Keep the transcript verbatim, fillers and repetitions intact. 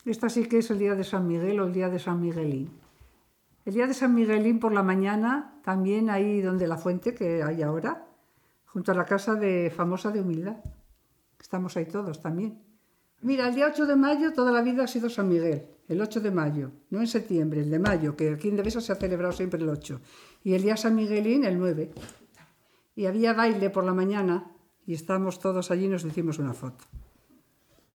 Esta sí que es el día de San Miguel o el día de San Miguelín. El día de San Miguelín por la mañana, también ahí donde la fuente que hay ahora, junto a la casa de famosa de Humildad. Estamos ahí todos también. Mira, el día ocho de mayo toda la vida ha sido San Miguel, el ocho de mayo, no en septiembre, el de mayo, que aquí en Devesa se ha celebrado siempre el ocho. Y el día San Miguelín el nueve. Y había baile por la mañana y estábamos todos allí y nos hicimos una foto.